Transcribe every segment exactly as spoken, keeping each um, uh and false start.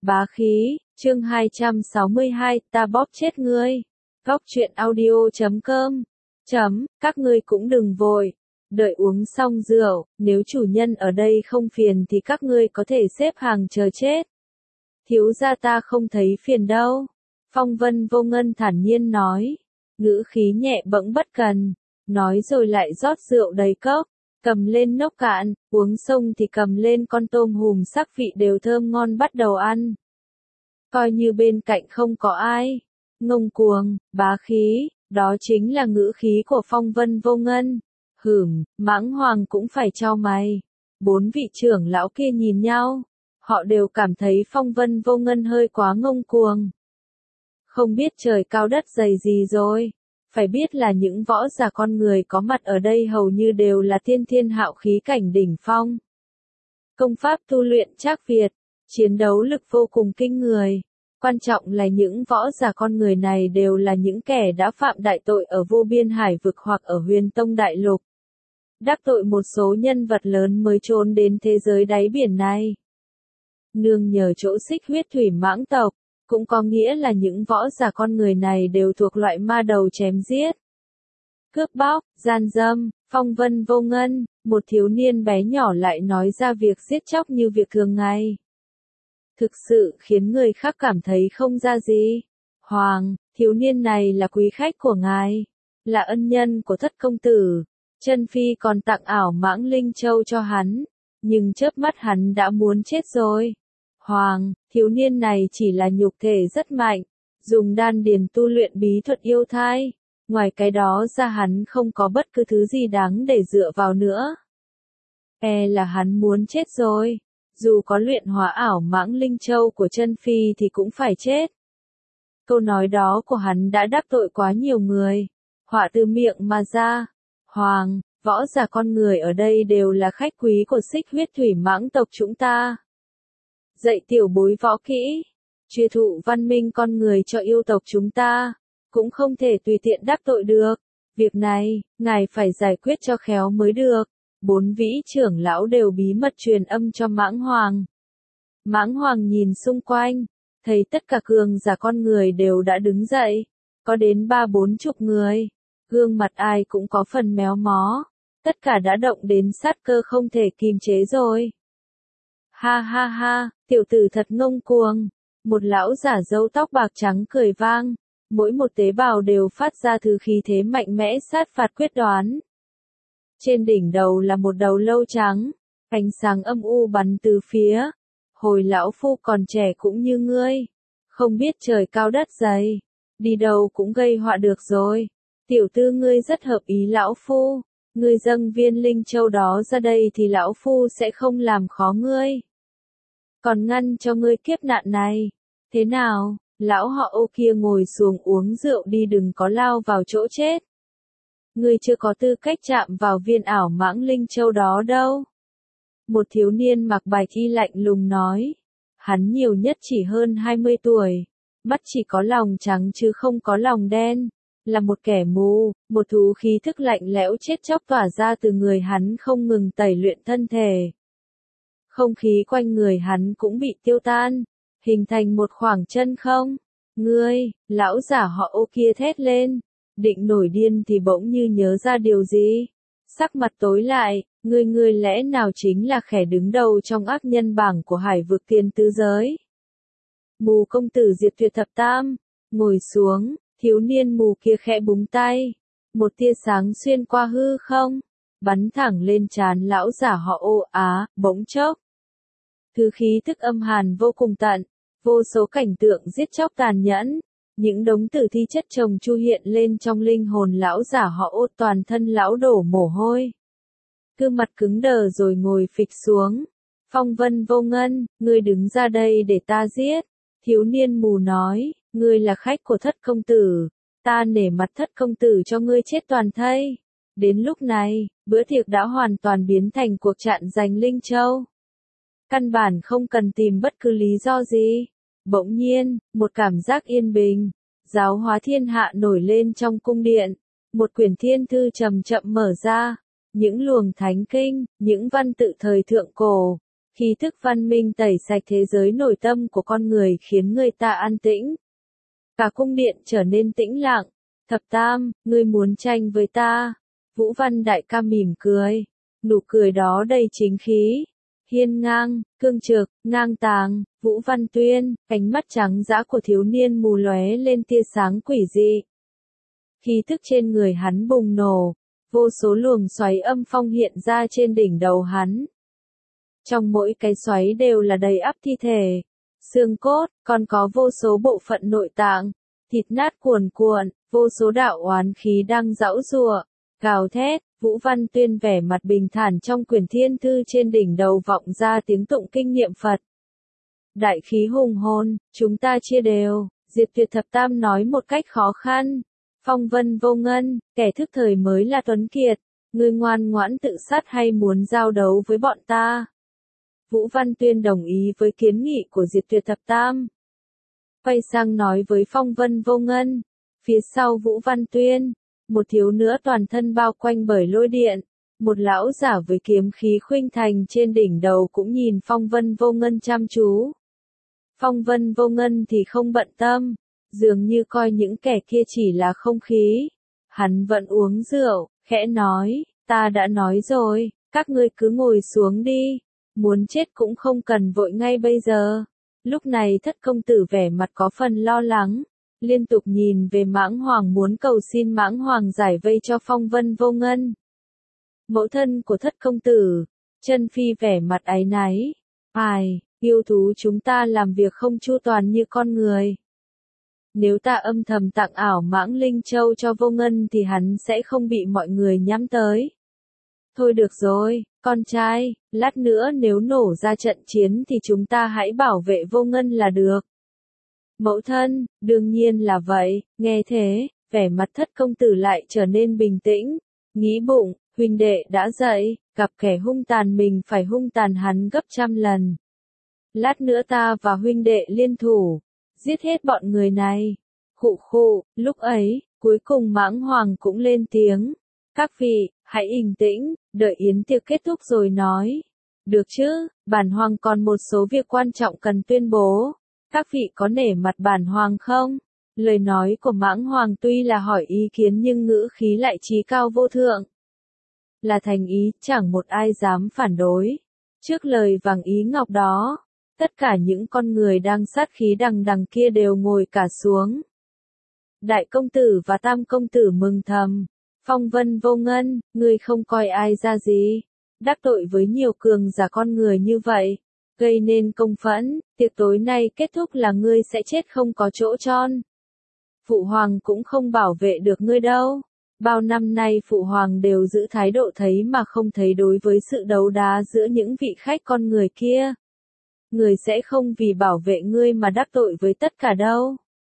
Bá khí, chương hai trăm sáu mươi hai, ta bóp chết ngươi. Góc truyện audio chấm com. Chấm, các ngươi cũng đừng vội. Đợi uống xong rượu, nếu chủ nhân ở đây không phiền thì các ngươi có thể xếp hàng chờ chết. Thiếu gia ta không thấy phiền đâu. Phong Vân Vô Ngân thản nhiên nói. Ngữ khí nhẹ bẫng bất cần. Nói rồi lại rót rượu đầy cốc. Cầm lên nốc cạn, uống xong thì cầm lên con tôm hùm sắc vị đều thơm ngon bắt đầu ăn. Coi như bên cạnh không có ai. Ngông cuồng, bá khí, đó chính là ngữ khí của Phong Vân Vô Ngân. Hửm, Mãng Hoàng cũng phải chau mày. Bốn vị trưởng lão kia nhìn nhau. Họ đều cảm thấy Phong Vân Vô Ngân hơi quá ngông cuồng. Không biết trời cao đất dày gì rồi. Phải biết là những võ giả con người có mặt ở đây hầu như đều là tiên thiên hạo khí cảnh đỉnh phong. Công pháp tu luyện trác Việt, chiến đấu lực vô cùng kinh người. Quan trọng là những võ giả con người này đều là những kẻ đã phạm đại tội ở vô biên hải vực hoặc ở huyền tông đại lục. Đắc tội một số nhân vật lớn mới trốn đến thế giới đáy biển này. Nương nhờ chỗ xích huyết thủy mãng tộc. Cũng có nghĩa là những võ giả con người này đều thuộc loại ma đầu chém giết. Cướp bóc, gian dâm, Phong Vân Vô Ngân, một thiếu niên bé nhỏ lại nói ra việc giết chóc như việc thường ngày. Thực sự khiến người khác cảm thấy không ra gì. Hoàng, thiếu niên này là quý khách của ngài, là ân nhân của thất công tử. Chân Phi còn tặng ảo mãng linh châu cho hắn, nhưng chớp mắt hắn đã muốn chết rồi. Hoàng, thiếu niên này chỉ là nhục thể rất mạnh, dùng đan điền tu luyện bí thuật yêu thai, ngoài cái đó ra hắn không có bất cứ thứ gì đáng để dựa vào nữa. E là hắn muốn chết rồi, dù có luyện hóa ảo mãng linh châu của Chân Phi thì cũng phải chết. Câu nói đó của hắn đã đắc tội quá nhiều người, họa từ miệng mà ra. Hoàng, võ giả con người ở đây đều là khách quý của xích huyết thủy mãng tộc chúng ta. Dạy tiểu bối võ kỹ, truyền thụ văn minh con người cho yêu tộc chúng ta, cũng không thể tùy tiện đắc tội được. Việc này, ngài phải giải quyết cho khéo mới được. Bốn vĩ trưởng lão đều bí mật truyền âm cho Mãng Hoàng. Mãng Hoàng nhìn xung quanh, thấy tất cả cường giả con người đều đã đứng dậy, có đến ba bốn chục người, gương mặt ai cũng có phần méo mó, tất cả đã động đến sát cơ không thể kìm chế rồi. Ha ha ha, tiểu tử thật ngông cuồng. Một lão giả râu tóc bạc trắng cười vang, mỗi một tế bào đều phát ra thứ khí thế mạnh mẽ sát phạt quyết đoán. Trên đỉnh đầu là một đầu lâu trắng, ánh sáng âm u bắn từ phía. Hồi lão phu còn trẻ cũng như ngươi, không biết trời cao đất dày, đi đâu cũng gây họa được rồi. Tiểu tư ngươi rất hợp ý lão phu, ngươi dâng viên linh châu đó ra đây thì lão phu sẽ không làm khó ngươi. Còn ngăn cho ngươi kiếp nạn này. Thế nào, lão họ Ô kia ngồi xuống uống rượu đi, đừng có lao vào chỗ chết. Ngươi chưa có tư cách chạm vào viên ảo mãng linh châu đó đâu. Một thiếu niên mặc bạch y lạnh lùng nói. Hắn nhiều nhất chỉ hơn hai mươi tuổi. Mắt chỉ có lòng trắng chứ không có lòng đen. Là một kẻ mù, một thú khí thức lạnh lẽo chết chóc tỏa ra từ người hắn không ngừng tẩy luyện thân thể. Không khí quanh người hắn cũng bị tiêu tan, hình thành một khoảng chân không. Ngươi, lão giả họ Ô kia thét lên, định nổi điên thì bỗng như nhớ ra điều gì. Sắc mặt tối lại, ngươi ngươi lẽ nào chính là kẻ đứng đầu trong ác nhân bảng của hải vực tiền tứ giới. Mù công tử diệt tuyệt thập tam, ngồi xuống, thiếu niên mù kia khẽ búng tay. Một tia sáng xuyên qua hư không, bắn thẳng lên trán lão giả họ Ô. Á, bỗng chốc. Thứ khí tức âm hàn vô cùng tận, vô số cảnh tượng giết chóc tàn nhẫn, những đống tử thi chất chồng chu hiện lên trong linh hồn lão giả họ Ô, toàn thân lão đổ mồ hôi. Gương mặt cứng đờ rồi ngồi phịch xuống. Phong Vân Vô Ngân, ngươi đứng ra đây để ta giết. Thiếu niên mù nói, ngươi là khách của thất công tử, ta nể mặt thất công tử cho ngươi chết toàn thây. Đến lúc này, bữa tiệc đã hoàn toàn biến thành cuộc chặn giành linh châu. Căn bản không cần tìm bất cứ lý do gì. Bỗng nhiên, một cảm giác yên bình, giáo hóa thiên hạ nổi lên trong cung điện. Một quyển thiên thư chậm chậm mở ra. Những luồng thánh kinh, những văn tự thời thượng cổ, Khí thức văn minh tẩy sạch thế giới nội tâm của con người khiến người ta an tĩnh. Cả cung điện trở nên tĩnh lặng. Thập Tam, ngươi muốn tranh với ta? Vũ Văn đại ca mỉm cười. Nụ cười đó đầy chính khí. Hiên ngang, cương trực, ngang tàng, Vũ Văn Tuyên, ánh mắt trắng dã của thiếu niên mù lóe lên tia sáng quỷ dị. Khí thức trên người hắn bùng nổ, vô số luồng xoáy âm phong hiện ra trên đỉnh đầu hắn. Trong mỗi cái xoáy đều là đầy ắp thi thể, xương cốt, còn có vô số bộ phận nội tạng, thịt nát cuồn cuộn, vô số đạo oán khí đang giãu giụa, gào thét. Vũ Văn Tuyên vẻ mặt bình thản trong quyển thiên thư trên đỉnh đầu vọng ra tiếng tụng kinh niệm Phật. Đại khí hùng hồn, chúng ta chia đều, Diệt Tuyệt Thập Tam nói một cách khó khăn. Phong Vân Vô Ngân, kẻ thức thời mới là tuấn kiệt, ngươi ngoan ngoãn tự sát hay muốn giao đấu với bọn ta? Vũ Văn Tuyên đồng ý với kiến nghị của Diệt Tuyệt Thập Tam. Quay sang nói với Phong Vân Vô Ngân, phía sau Vũ Văn Tuyên, một thiếu nữ toàn thân bao quanh bởi lôi điện, một lão giả với kiếm khí khuynh thành trên đỉnh đầu cũng nhìn Phong Vân Vô Ngân chăm chú. Phong Vân Vô Ngân thì không bận tâm, dường như coi những kẻ kia chỉ là không khí. Hắn vẫn uống rượu, khẽ nói, ta đã nói rồi, các ngươi cứ ngồi xuống đi, muốn chết cũng không cần vội ngay bây giờ. Lúc này Thất công tử vẻ mặt có phần lo lắng, liên tục nhìn về Mãng Hoàng muốn cầu xin Mãng Hoàng giải vây cho Phong Vân Vô Ngân. Mẫu thân của Thất công tử, Chân Phi vẻ mặt áy náy, ai, yêu thú chúng ta làm việc không chu toàn như con người. Nếu ta âm thầm tặng ảo Mãng Linh Châu cho Vô Ngân thì hắn sẽ không bị mọi người nhắm tới. Thôi được rồi, con trai, lát nữa nếu nổ ra trận chiến thì chúng ta hãy bảo vệ Vô Ngân là được. Mẫu thân, đương nhiên là vậy, nghe thế, vẻ mặt Thất công tử lại trở nên bình tĩnh, nghĩ bụng, huynh đệ đã dậy, gặp kẻ hung tàn mình phải hung tàn hắn gấp trăm lần. Lát nữa ta và huynh đệ liên thủ, giết hết bọn người này. Khụ khụ, lúc ấy, cuối cùng Mãng Hoàng cũng lên tiếng. Các vị, hãy bình tĩnh, đợi yến tiệc kết thúc rồi nói. Được chứ, bản hoàng còn một số việc quan trọng cần tuyên bố. Các vị có nể mặt bản hoàng không? Lời nói của Mãng Hoàng tuy là hỏi ý kiến nhưng ngữ khí lại chí cao vô thượng. Là thành ý, chẳng một ai dám phản đối. Trước lời vàng ý ngọc đó, tất cả những con người đang sát khí đằng đằng kia đều ngồi cả xuống. Đại công tử và Tam công tử mừng thầm. Phong Vân Vô Ngân, ngươi không coi ai ra gì. Đắc tội với nhiều cường giả con người như vậy, gây nên công phẫn, tiệc tối nay kết thúc là ngươi sẽ chết không có chỗ trôn. Phụ hoàng cũng không bảo vệ được ngươi đâu. Bao năm nay Phụ hoàng đều giữ thái độ thấy mà không thấy đối với sự đấu đá giữa những vị khách con người kia. Người sẽ không vì bảo vệ ngươi mà đắc tội với tất cả đâu.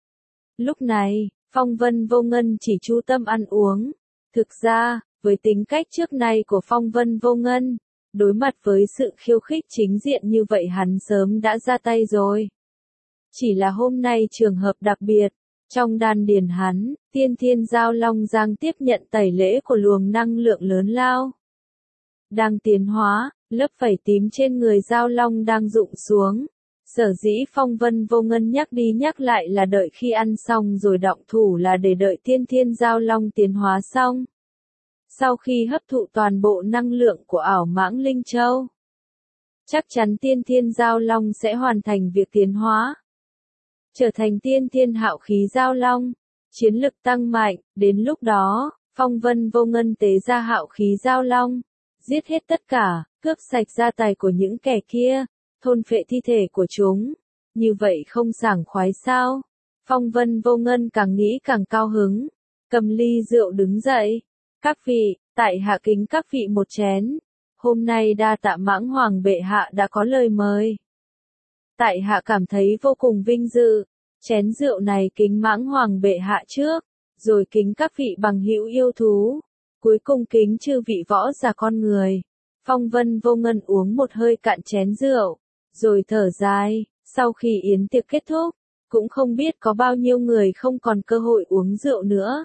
Lúc này, Phong Vân Vô Ngân chỉ chú tâm ăn uống. Thực ra, với tính cách trước nay của Phong Vân Vô Ngân, đối mặt với sự khiêu khích chính diện như vậy hắn sớm đã ra tay rồi. Chỉ là hôm nay trường hợp đặc biệt, trong đan điền hắn, Tiên Thiên Giao Long Giang tiếp nhận tẩy lễ của luồng năng lượng lớn lao. Đang tiến hóa, lớp vảy tím trên người Giao Long đang rụng xuống. Sở dĩ Phong Vân Vô Ngân nhắc đi nhắc lại là đợi khi ăn xong rồi động thủ là để đợi Tiên Thiên Giao Long tiến hóa xong. Sau khi hấp thụ toàn bộ năng lượng của ảo Mãng Linh Châu, chắc chắn Tiên Thiên Giao Long sẽ hoàn thành việc tiến hóa, trở thành Tiên Thiên Hạo Khí Giao Long, chiến lực tăng mạnh. Đến lúc đó, Phong Vân Vô Ngân tế ra Hạo Khí Giao Long, giết hết tất cả, cướp sạch gia tài của những kẻ kia, thôn phệ thi thể của chúng. Như vậy không sảng khoái sao? Phong Vân Vô Ngân càng nghĩ càng cao hứng, cầm ly rượu đứng dậy. Các vị, tại hạ kính các vị một chén. Hôm nay đa tạ Mãng Hoàng bệ hạ đã có lời mời. Tại hạ cảm thấy vô cùng vinh dự. Chén rượu này kính Mãng Hoàng bệ hạ trước, rồi kính các vị bằng hữu yêu thú, cuối cùng kính chư vị võ giả con người. Phong Vân Vô Ngân uống một hơi cạn chén rượu, rồi thở dài. Sau khi yến tiệc kết thúc, cũng không biết có bao nhiêu người không còn cơ hội uống rượu nữa.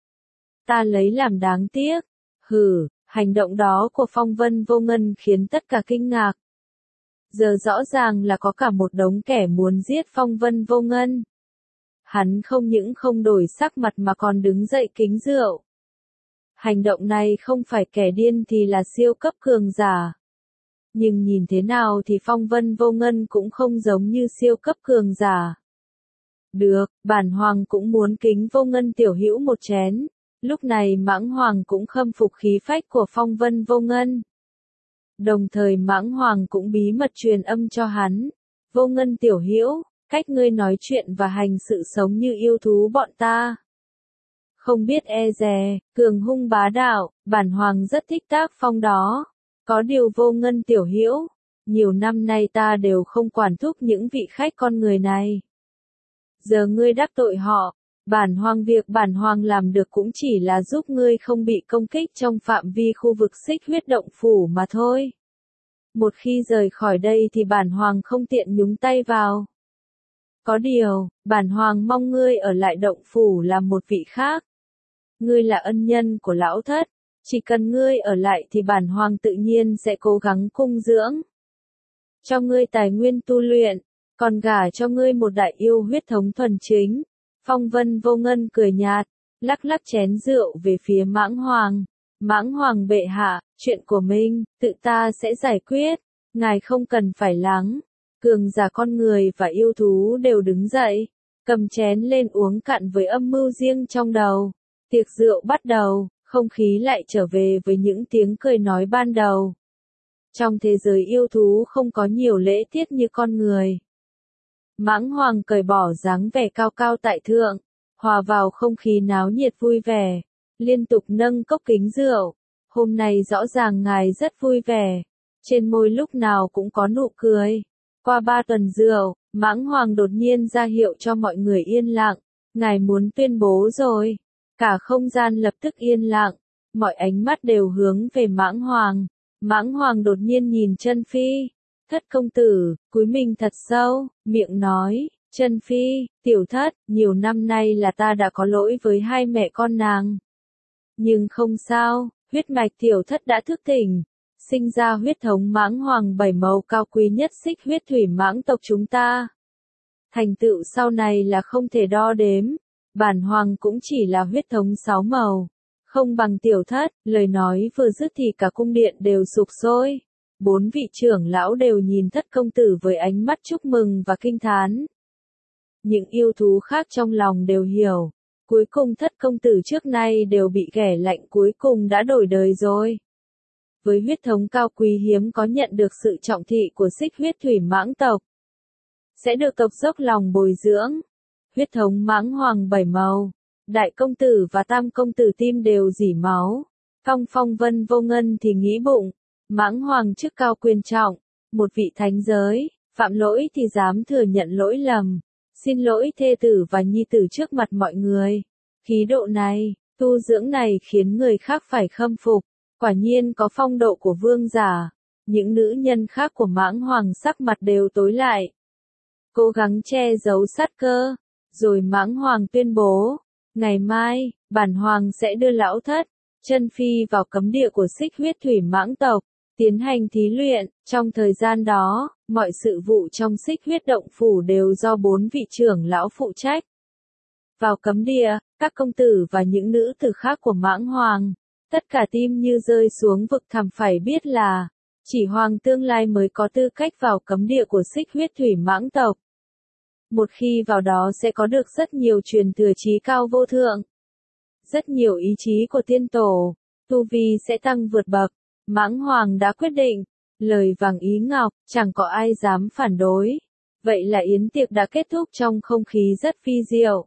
Ta lấy làm đáng tiếc. Hừ, hành động đó của Phong Vân Vô Ngân khiến tất cả kinh ngạc. Giờ rõ ràng là có cả một đống kẻ muốn giết Phong Vân Vô Ngân. Hắn không những không đổi sắc mặt mà còn đứng dậy kính rượu. Hành động này không phải kẻ điên thì là siêu cấp cường giả. Nhưng nhìn thế nào thì Phong Vân Vô Ngân cũng không giống như siêu cấp cường giả. Được, bản hoàng cũng muốn kính Vô Ngân tiểu hữu một chén. Lúc này Mãng Hoàng cũng khâm phục khí phách của Phong Vân Vô Ngân. Đồng thời Mãng Hoàng cũng bí mật truyền âm cho hắn. Vô Ngân tiểu hữu, cách ngươi nói chuyện và hành sự sống như yêu thú bọn ta. Không biết e dè, cường hung bá đạo, bản hoàng rất thích tác phong đó. Có điều Vô Ngân tiểu hữu, nhiều năm nay ta đều không quản thúc những vị khách con người này. Giờ ngươi đắc tội họ, bản hoàng việc bản hoàng làm được cũng chỉ là giúp ngươi không bị công kích trong phạm vi khu vực Xích Huyết Động Phủ mà thôi. Một khi rời khỏi đây thì bản hoàng không tiện nhúng tay vào. Có điều, bản hoàng mong ngươi ở lại động phủ làm một vị khác. Ngươi là ân nhân của lão thất, chỉ cần ngươi ở lại thì bản hoàng tự nhiên sẽ cố gắng cung dưỡng. Cho ngươi tài nguyên tu luyện, còn gả cho ngươi một đại yêu huyết thống thuần chính. Phong Vân Vô Ngân cười nhạt, lắc lắc chén rượu về phía Mãng Hoàng. Mãng Hoàng bệ hạ, chuyện của mình, tự ta sẽ giải quyết, ngài không cần phải lắng. Cường giả con người và yêu thú đều đứng dậy, cầm chén lên uống cạn với âm mưu riêng trong đầu. Tiệc rượu bắt đầu, không khí lại trở về với những tiếng cười nói ban đầu. Trong thế giới yêu thú không có nhiều lễ tiết như con người. Mãng Hoàng cởi bỏ dáng vẻ cao cao tại thượng, hòa vào không khí náo nhiệt vui vẻ, liên tục nâng cốc kính rượu. Hôm nay rõ ràng ngài rất vui vẻ, trên môi lúc nào cũng có nụ cười. Qua ba tuần rượu, Mãng Hoàng đột nhiên ra hiệu cho mọi người yên lặng, ngài muốn tuyên bố rồi. Cả không gian lập tức yên lặng, mọi ánh mắt đều hướng về Mãng Hoàng. Mãng Hoàng đột nhiên nhìn Chân Phi. Thất công tử, cúi mình thật sâu, miệng nói, Chân Phi, tiểu thất, nhiều năm nay là ta đã có lỗi với hai mẹ con nàng. Nhưng không sao, huyết mạch tiểu thất đã thức tỉnh, sinh ra huyết thống Mãng Hoàng bảy màu cao quý nhất Xích Huyết Thủy Mãng tộc chúng ta. Thành tựu sau này là không thể đo đếm, bản hoàng cũng chỉ là huyết thống sáu màu, không bằng tiểu thất. Lời nói vừa dứt thì cả cung điện đều sục sôi. Bốn vị trưởng lão đều nhìn thất công tử với ánh mắt chúc mừng và kinh thán. Những yêu thú khác trong lòng đều hiểu, cuối cùng thất công tử trước nay đều bị ghẻ lạnh cuối cùng đã đổi đời rồi. Với huyết thống cao quý hiếm có nhận được sự trọng thị của Xích Huyết Thủy Mãng tộc, sẽ được tộc dốc lòng bồi dưỡng. Huyết thống Mãng Hoàng bảy màu, đại công tử và tam công tử tim đều rỉ máu. Phong Phong Vân Vô Ngân thì nghĩ bụng, Mãng Hoàng chức cao quyền trọng, một vị thánh giới, phạm lỗi thì dám thừa nhận lỗi lầm, xin lỗi thê tử và nhi tử trước mặt mọi người. Khí độ này, tu dưỡng này khiến người khác phải khâm phục, quả nhiên có phong độ của vương giả. Những nữ nhân khác của Mãng Hoàng sắc mặt đều tối lại, cố gắng che giấu sát cơ, rồi Mãng Hoàng tuyên bố, ngày mai, bản hoàng sẽ đưa lão thất, Chân Phi vào cấm địa của Xích Huyết Thủy Mãng tộc, tiến hành thí luyện. Trong thời gian đó, mọi sự vụ trong Xích Huyết Động Phủ đều do bốn vị trưởng lão phụ trách. Vào cấm địa, các công tử và những nữ tử khác của Mãng Hoàng, tất cả tim như rơi xuống vực thẳm, phải biết là, chỉ hoàng tương lai mới có tư cách vào cấm địa của Xích Huyết Thủy Mãng tộc. Một khi vào đó sẽ có được rất nhiều truyền thừa trí cao vô thượng, rất nhiều ý chí của tiên tổ, tu vi sẽ tăng vượt bậc. Mãng Hoàng đã quyết định, lời vàng ý ngọc, chẳng có ai dám phản đối. Vậy là yến tiệc đã kết thúc trong không khí rất phi diệu.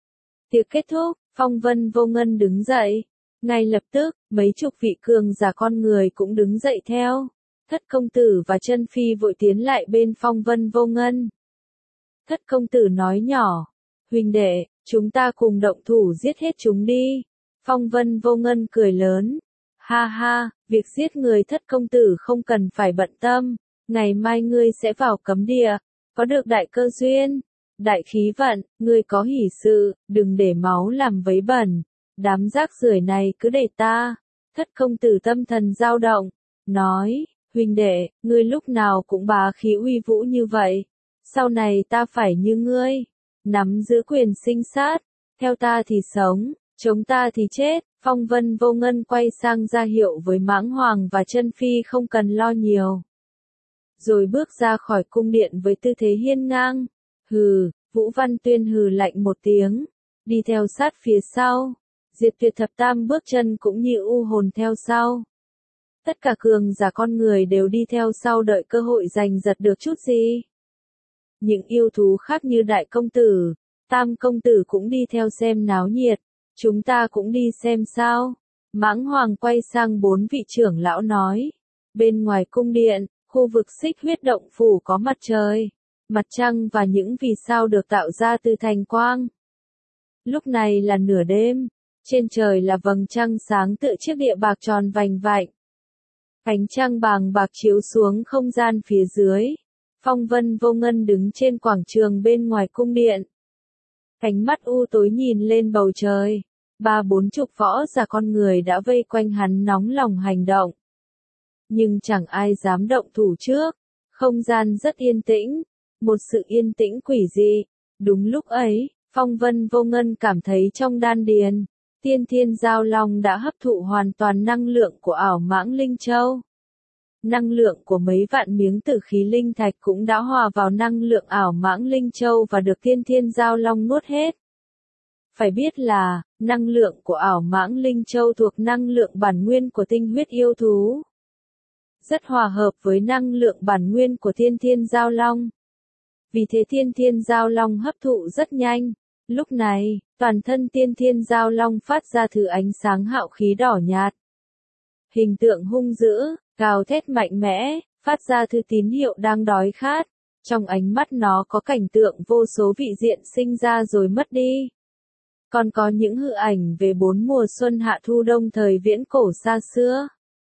Tiệc kết thúc, Phong Vân Vô Ngân đứng dậy. Ngay lập tức, mấy chục vị cường giả con người cũng đứng dậy theo. Thất công tử và Chân Phi vội tiến lại bên Phong Vân Vô Ngân. Thất công tử nói nhỏ, huynh đệ, chúng ta cùng động thủ giết hết chúng đi. Phong Vân Vô Ngân cười lớn, ha ha, việc giết người thất công tử không cần phải bận tâm, ngày mai ngươi sẽ vào cấm địa, có được đại cơ duyên, đại khí vận, ngươi có hỷ sự, đừng để máu làm vấy bẩn, đám rác rưởi này cứ để ta. Thất công tử tâm thần dao động, nói, huynh huynh đệ, ngươi lúc nào cũng bá khí uy vũ như vậy. Sau này ta phải như ngươi, nắm giữ quyền sinh sát, theo ta thì sống, chống ta thì chết. Phong Vân Vô Ngân quay sang ra hiệu với Mãng Hoàng và Chân Phi không cần lo nhiều. Rồi bước ra khỏi cung điện với tư thế hiên ngang. Hừ, Vũ Văn Tuyên hừ lạnh một tiếng, đi theo sát phía sau. Diệt Tuyệt Thập Tam bước chân cũng như u hồn theo sau. Tất cả cường giả con người đều đi theo sau đợi cơ hội giành giật được chút gì. Những yêu thú khác như Đại Công Tử, Tam Công Tử cũng đi theo xem náo nhiệt. Chúng ta cũng đi xem sao. Mãng Hoàng quay sang bốn vị trưởng lão nói. Bên ngoài cung điện, khu vực Xích Huyết Động Phủ có mặt trời, mặt trăng và những vì sao được tạo ra từ thành quang. Lúc này là nửa đêm, trên trời là vầng trăng sáng tựa chiếc địa bạc tròn vành vạnh. Ánh trăng bàng bạc chiếu xuống không gian phía dưới. Phong Vân Vô Ngân đứng trên quảng trường bên ngoài cung điện. Cánh mắt u tối nhìn lên bầu trời. Ba bốn chục võ giả con người đã vây quanh hắn nóng lòng hành động. Nhưng chẳng ai dám động thủ trước. Không gian rất yên tĩnh. Một sự yên tĩnh quỷ dị. Đúng lúc ấy, Phong Vân Vô Ngân cảm thấy trong đan điền, Tiên Thiên Giao Long đã hấp thụ hoàn toàn năng lượng của ảo mãng Linh Châu. Năng lượng của mấy vạn miếng tử khí linh thạch cũng đã hòa vào năng lượng ảo mãng Linh Châu và được Tiên Thiên Giao Long nuốt hết. Phải biết là, năng lượng của ảo mãng Linh Châu thuộc năng lượng bản nguyên của tinh huyết yêu thú. Rất hòa hợp với năng lượng bản nguyên của Tiên Thiên Giao Long. Vì thế Tiên Thiên Giao Long hấp thụ rất nhanh. Lúc này, toàn thân Tiên Thiên Giao Long phát ra thứ ánh sáng hạo khí đỏ nhạt. Hình tượng hung dữ, gào thét mạnh mẽ, phát ra thứ tín hiệu đang đói khát. Trong ánh mắt nó có cảnh tượng vô số vị diện sinh ra rồi mất đi. Còn có những hư ảnh về bốn mùa xuân hạ thu đông thời viễn cổ xa xưa.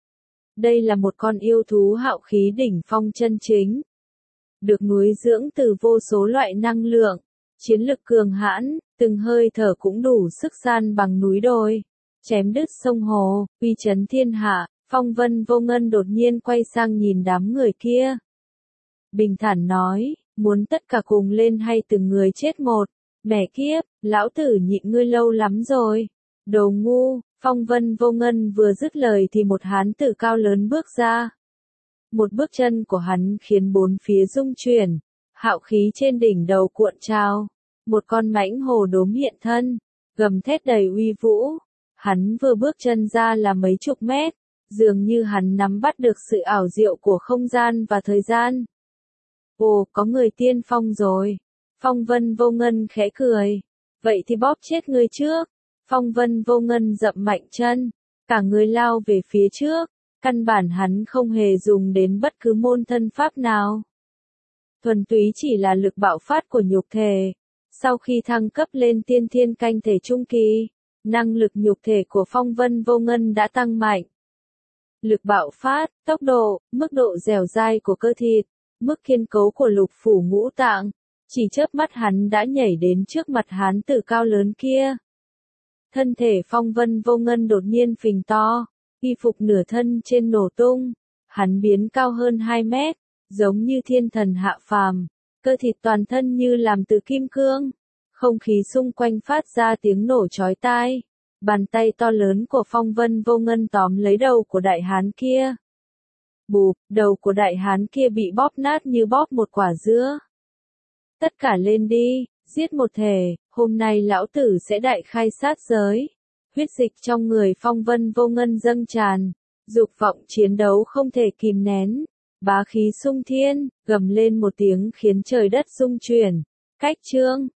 Đây là một con yêu thú hạo khí đỉnh phong chân chính. Được nuôi dưỡng từ vô số loại năng lượng, chiến lực cường hãn, từng hơi thở cũng đủ sức san bằng núi đồi, chém đứt sông hồ, uy chấn thiên hạ. Phong Vân Vô Ngân đột nhiên quay sang nhìn đám người kia. Bình thản nói, muốn tất cả cùng lên hay từng người chết một? Mẹ kiếp, lão tử nhịn ngươi lâu lắm rồi. Đồ ngu. Phong Vân Vô Ngân vừa dứt lời thì một hán tử cao lớn bước ra. Một bước chân của hắn khiến bốn phía rung chuyển, hạo khí trên đỉnh đầu cuộn trào. Một con mãnh hổ đốm hiện thân, gầm thét đầy uy vũ. Hắn vừa bước chân ra là mấy chục mét, dường như hắn nắm bắt được sự ảo diệu của không gian và thời gian. Ồ, có người tiên phong rồi. Phong Vân Vô Ngân khẽ cười. Vậy thì bóp chết ngươi trước. Phong Vân Vô Ngân dậm mạnh chân, cả người lao về phía trước. Căn bản hắn không hề dùng đến bất cứ môn thân pháp nào. Thuần túy chỉ là lực bạo phát của nhục thể. Sau khi thăng cấp lên tiên thiên canh thể trung kỳ, năng lực nhục thể của Phong Vân Vô Ngân đã tăng mạnh. Lực bạo phát, tốc độ, mức độ dẻo dai của cơ thịt, mức kiên cố của lục phủ ngũ tạng, chỉ chớp mắt hắn đã nhảy đến trước mặt hán tử cao lớn kia. Thân thể Phong Vân Vô Ngân đột nhiên phình to, y phục nửa thân trên nổ tung, hắn biến cao hơn hai mét, giống như thiên thần hạ phàm, cơ thịt toàn thân như làm từ kim cương, không khí xung quanh phát ra tiếng nổ chói tai. Bàn tay to lớn của Phong Vân Vô Ngân tóm lấy đầu của đại hán kia. Bụp, đầu của đại hán kia bị bóp nát như bóp một quả dứa. Tất cả lên đi, giết một thể, hôm nay lão tử sẽ đại khai sát giới. Huyết dịch trong người Phong Vân Vô Ngân dâng tràn, dục vọng chiến đấu không thể kìm nén. Bá khí sung thiên, gầm lên một tiếng khiến trời đất rung chuyển. Cách chương